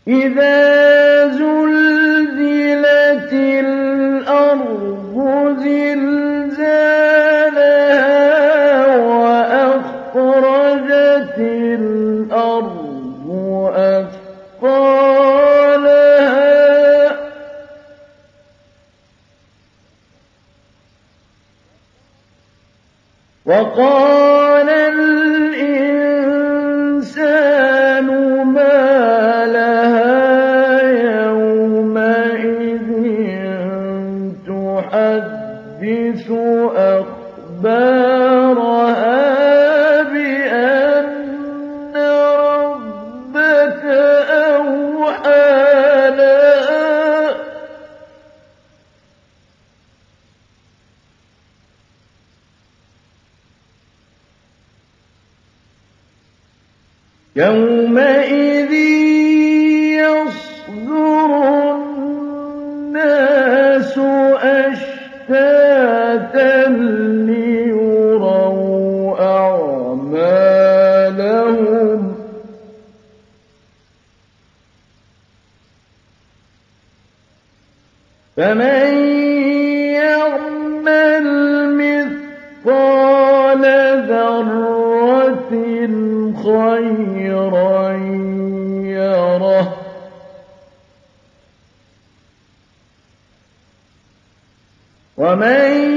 إِذَا زُلْزِلَتِ الْأَرْضُ زِلْزَالَهَا وَأَخْرَجَتِ الْأَرْضُ أَثْقَالَهَا وَقَالَ الْإِنسَانُ مَا لَهَا يَوْمَئِذٍ تُحَدِّثُ أَخْبَارَهَا بِأَنَّ رَبَّكَ أَوْحَىٰ لَهَا يَوْمَئِذٍ يَصْدُرُ النَّاسُ أَشْتَاتًا لِّيُرَوْا أَعْمَالَهُمْ ۚ فَمَن يَعْمَلْ مِثْقَالَ ذَرَّةٍ خَيْرًا يَرَهُ وَمَن